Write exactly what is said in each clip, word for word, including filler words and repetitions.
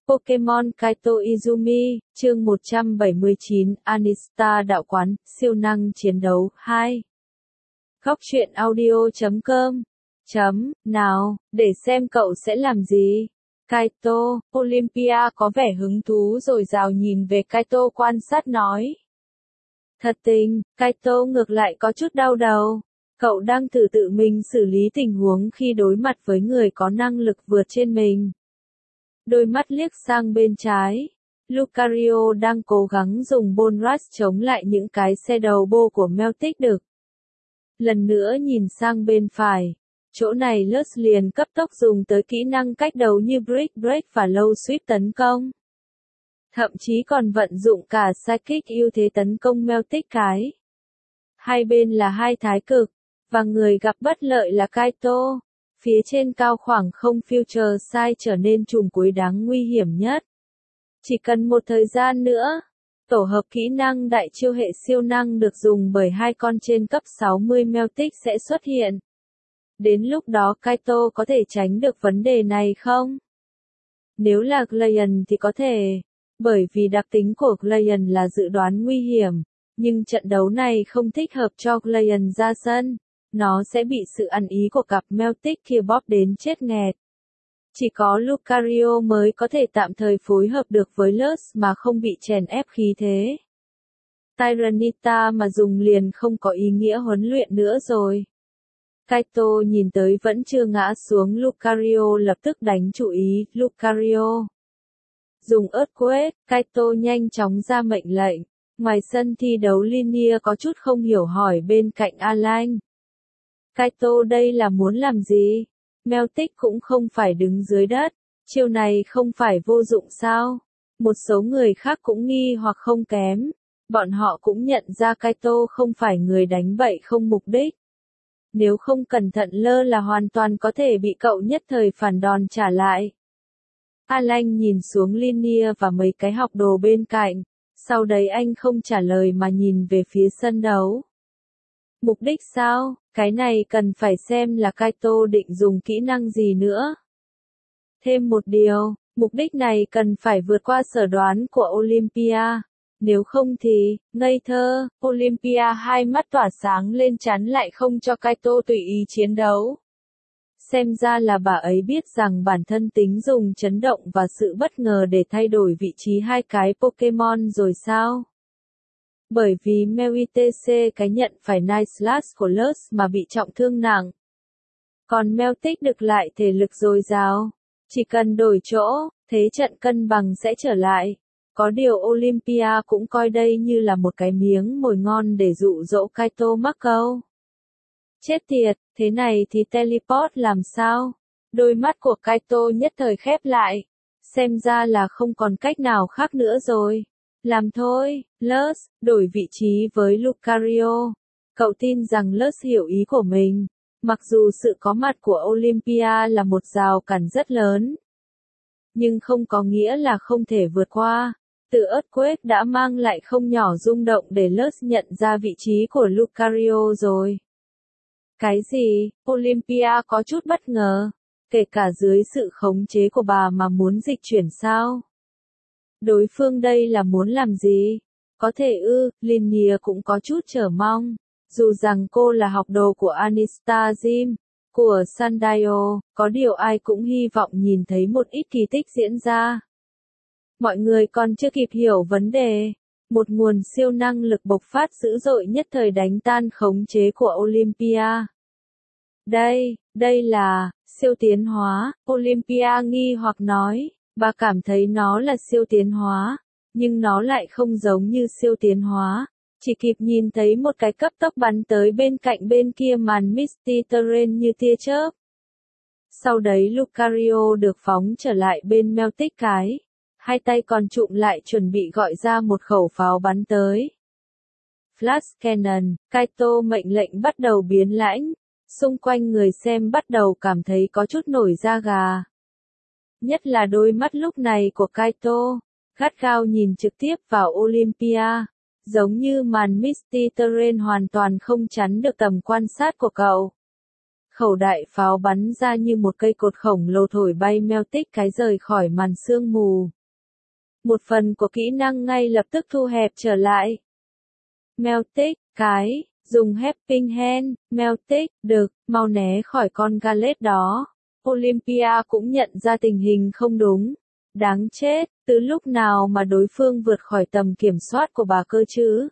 Pokemon Kaito Izumi, chương một trăm bảy mươi chín, Anista đạo quán, siêu năng chiến đấu, hai. Góc truyện audio chấm com. Chấm, nào, để xem cậu sẽ làm gì. Kaito, Olympia có vẻ hứng thú rồi rào nhìn về Kaito quan sát nói. Thật tình, Kaito ngược lại có chút đau đầu. Cậu đang thử tự mình xử lý tình huống khi đối mặt với người có năng lực vượt trên mình. Đôi mắt liếc sang bên trái. Lucario đang cố gắng dùng Bone Rush chống lại những cái xe đầu bô của Meltic Đực. Lần nữa nhìn sang bên phải. Chỗ này Lus liền cấp tốc dùng tới kỹ năng cách đấu như Brick Break và Low Sweep tấn công. Thậm chí còn vận dụng cả Psychic ưu thế tấn công Meltic cái. Hai bên là hai thái cực, và người gặp bất lợi là Kaito. Phía trên cao khoảng không Future Sight trở nên trùm cuối đáng nguy hiểm nhất. Chỉ cần một thời gian nữa, tổ hợp kỹ năng đại chiêu hệ siêu năng được dùng bởi hai con trên cấp sáu mươi Meltic sẽ xuất hiện. Đến lúc đó Kaito có thể tránh được vấn đề này không? Nếu là Gleason thì có thể, bởi vì đặc tính của Gleason là dự đoán nguy hiểm, nhưng trận đấu này không thích hợp cho Gleason ra sân. Nó sẽ bị sự ăn ý của cặp Meltic kia bóp đến chết nghẹt. Chỉ có Lucario mới có thể tạm thời phối hợp được với Lus mà không bị chèn ép khí thế. Tyranitar mà dùng liền không có ý nghĩa huấn luyện nữa rồi. Kaito nhìn tới vẫn chưa ngã xuống Lucario lập tức đánh chủ ý, Lucario. Dùng Earthquake, Kaito nhanh chóng ra mệnh lệnh. Ngoài sân thi đấu Linia có chút không hiểu hỏi bên cạnh Alan. Kaito đây là muốn làm gì? Meltic cũng không phải đứng dưới đất, chiêu này không phải vô dụng sao? Một số người khác cũng nghi hoặc không kém, bọn họ cũng nhận ra Kaito không phải người đánh bậy không mục đích. Nếu không cẩn thận lơ là hoàn toàn có thể bị cậu nhất thời phản đòn trả lại. Alan nhìn xuống Linia và mấy cái học đồ bên cạnh, sau đấy anh không trả lời mà nhìn về phía sân đấu. Mục đích sao? Cái này cần phải xem là Kaito định dùng kỹ năng gì nữa. Thêm một điều, mục đích này cần phải vượt qua sở đoán của Olympia. Nếu không thì, ngây thơ, Olympia hai mắt tỏa sáng lên chắn lại không cho Kaito tùy ý chiến đấu. Xem ra là bà ấy biết rằng bản thân tính dùng chấn động và sự bất ngờ để thay đổi vị trí hai cái Pokemon rồi sao? Bởi vì Melitc cái nhận phải Night Slash của Lus mà bị trọng thương nặng. Còn Meltic Đực lại thể lực dồi dào. Chỉ cần đổi chỗ, thế trận cân bằng sẽ trở lại. Có điều Olympia cũng coi đây như là một cái miếng mồi ngon để dụ dỗ Kaito mắc câu. Chết tiệt, thế này thì teleport làm sao? Đôi mắt của Kaito nhất thời khép lại. Xem ra là không còn cách nào khác nữa rồi. Làm thôi, Lus, đổi vị trí với Lucario. Cậu tin rằng Lus hiểu ý của mình, mặc dù sự có mặt của Olympia là một rào cản rất lớn. Nhưng không có nghĩa là không thể vượt qua. Từ Earthquake đã mang lại không nhỏ rung động để Lus nhận ra vị trí của Lucario rồi. Cái gì? Olympia có chút bất ngờ. Kể cả dưới sự khống chế của bà mà muốn dịch chuyển sao? Đối phương đây là muốn làm gì? Có thể ư, Linia cũng có chút chờ mong. Dù rằng cô là học đồ của Anista Gym, của Sandayo, có điều ai cũng hy vọng nhìn thấy một ít kỳ tích diễn ra. Mọi người còn chưa kịp hiểu vấn đề. Một nguồn siêu năng lực bộc phát dữ dội nhất thời đánh tan khống chế của Olympia. Đây, đây là, siêu tiến hóa, Olympia nghi hoặc nói. Bà cảm thấy nó là siêu tiến hóa, nhưng nó lại không giống như siêu tiến hóa. Chỉ kịp nhìn thấy một cái cấp tốc bắn tới bên cạnh bên kia màn Misty Terrain như tia chớp. Sau đấy Lucario được phóng trở lại bên Meltic cái. Hai tay còn trụm lại chuẩn bị gọi ra một khẩu pháo bắn tới. Flash Cannon, Kaito mệnh lệnh bắt đầu biến lãnh. Xung quanh người xem bắt đầu cảm thấy có chút nổi da gà. Nhất là đôi mắt lúc này của Kaito, gắt gao nhìn trực tiếp vào Olympia, giống như màn Misty Terrain hoàn toàn không chắn được tầm quan sát của cậu. Khẩu đại pháo bắn ra như một cây cột khổng lồ thổi bay Meltic cái rời khỏi màn sương mù. Một phần của kỹ năng ngay lập tức thu hẹp trở lại. Meltic, cái, dùng Helping Hand, Meltic, được, mau né khỏi con Gallet đó. Olympia cũng nhận ra tình hình không đúng. Đáng chết, từ lúc nào mà đối phương vượt khỏi tầm kiểm soát của bà cơ chứ?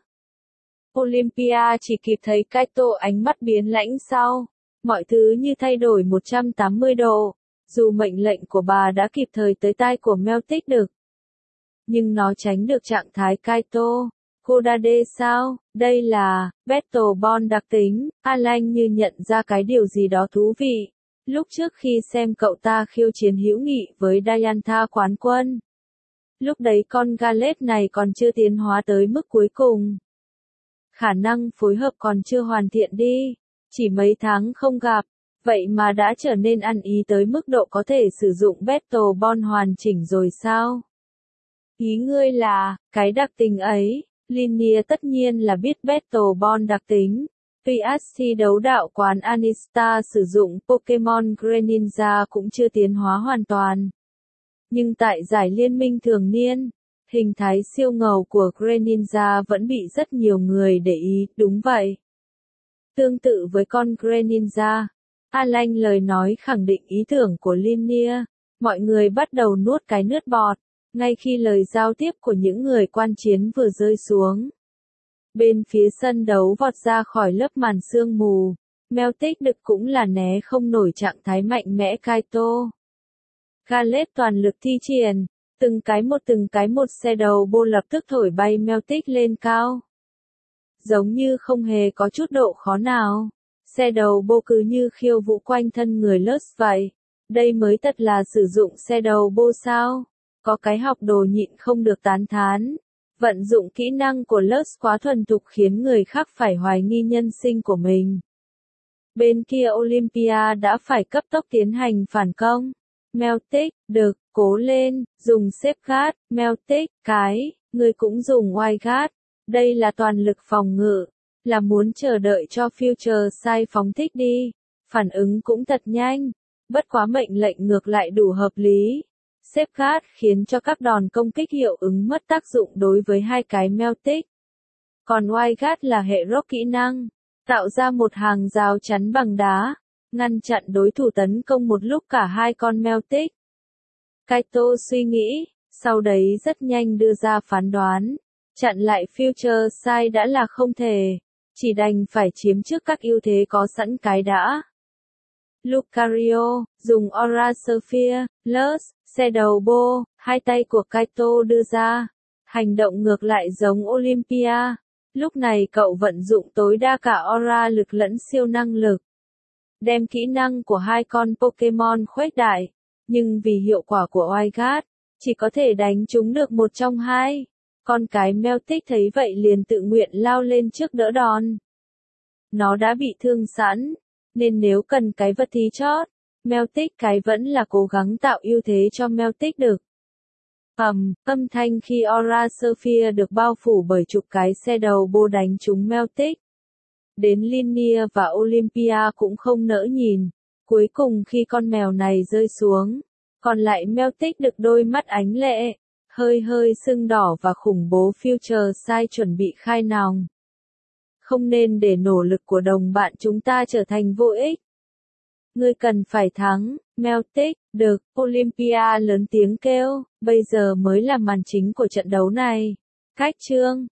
Olympia chỉ kịp thấy Kaito ánh mắt biến lãnh sau. Mọi thứ như thay đổi một trăm tám mươi độ. Dù mệnh lệnh của bà đã kịp thời tới tai của Meltic được. Nhưng nó tránh được trạng thái Kaito. Kodade sao? Đây là Battle Bond đặc tính. Alan như nhận ra cái điều gì đó thú vị. Lúc trước khi xem cậu ta khiêu chiến hữu nghị với Diantha quán quân. Lúc đấy con Gallet này còn chưa tiến hóa tới mức cuối cùng. Khả năng phối hợp còn chưa hoàn thiện đi. Chỉ mấy tháng không gặp. Vậy mà đã trở nên ăn ý tới mức độ có thể sử dụng Battle Bond hoàn chỉnh rồi sao? Ý ngươi là, cái đặc tính ấy, Linear tất nhiên là biết Battle Bond đặc tính. pê ét xê đấu đạo quán Anista sử dụng Pokemon Greninja cũng chưa tiến hóa hoàn toàn. Nhưng tại giải liên minh thường niên, hình thái siêu ngầu của Greninja vẫn bị rất nhiều người để ý, đúng vậy. Tương tự với con Greninja, Alan lời nói khẳng định ý tưởng của Linear, mọi người bắt đầu nuốt cái nước bọt, ngay khi lời giao tiếp của những người quan chiến vừa rơi xuống. Bên phía sân đấu vọt ra khỏi lớp màn sương mù, Meltic Đực cũng là né không nổi trạng thái mạnh mẽ Kaito. Gallet toàn lực thi triển, từng cái một từng cái một xe đầu bô lập tức thổi bay Meltic lên cao. Giống như không hề có chút độ khó nào. Xe đầu bô cứ như khiêu vũ quanh thân người Lutz vậy. Đây mới thật là sử dụng xe đầu bô sao. Có cái học đồ nhịn không được tán thán. Vận dụng kỹ năng của Lutz quá thuần thục khiến người khác phải hoài nghi nhân sinh của mình. Bên kia Olympia đã phải cấp tốc tiến hành phản công. Meltic, được, cố lên, dùng Safeguard, Meltic, cái, người cũng dùng Wildguard. Đây là toàn lực phòng ngự, là muốn chờ đợi cho Future Sight phóng thích đi. Phản ứng cũng thật nhanh, bất quá mệnh lệnh ngược lại đủ hợp lý. Safeguard khiến cho các đòn công kích hiệu ứng mất tác dụng đối với hai cái Meltic. Còn Wildguard là hệ rock kỹ năng, tạo ra một hàng rào chắn bằng đá, ngăn chặn đối thủ tấn công một lúc cả hai con Meltic. Kaito suy nghĩ, sau đấy rất nhanh đưa ra phán đoán. Chặn lại Future Sight đã là không thể, chỉ đành phải chiếm trước các ưu thế có sẵn cái đã. Lucario, dùng Aura Sphere, Lutz, xe đầu bô, hai tay của Kaito đưa ra. Hành động ngược lại giống Olympia. Lúc này cậu vận dụng tối đa cả Aura lực lẫn siêu năng lực. Đem kỹ năng của hai con Pokemon khuếch đại. Nhưng vì hiệu quả của Wildguard, chỉ có thể đánh chúng được một trong hai. Con cái Meltic thấy vậy liền tự nguyện lao lên trước đỡ đòn. Nó đã bị thương sẵn, nên nếu cần cái vật thì chót, Meltic cái vẫn là cố gắng tạo ưu thế cho Meltic được. Ầm, âm thanh khi Aura Sphere được bao phủ bởi chục cái xe đầu bô đánh trúng Meltic. Đến Linear và Olympia cũng không nỡ nhìn. Cuối cùng khi con mèo này rơi xuống, còn lại Meltic được đôi mắt ánh lệ, hơi hơi sưng đỏ và khủng bố Future Sight chuẩn bị khai nòng. Không nên để nỗ lực của đồng bạn chúng ta trở thành vô ích. Ngươi cần phải thắng, Meltic, được, Olympia lớn tiếng kêu, bây giờ mới là màn chính của trận đấu này. Cách chương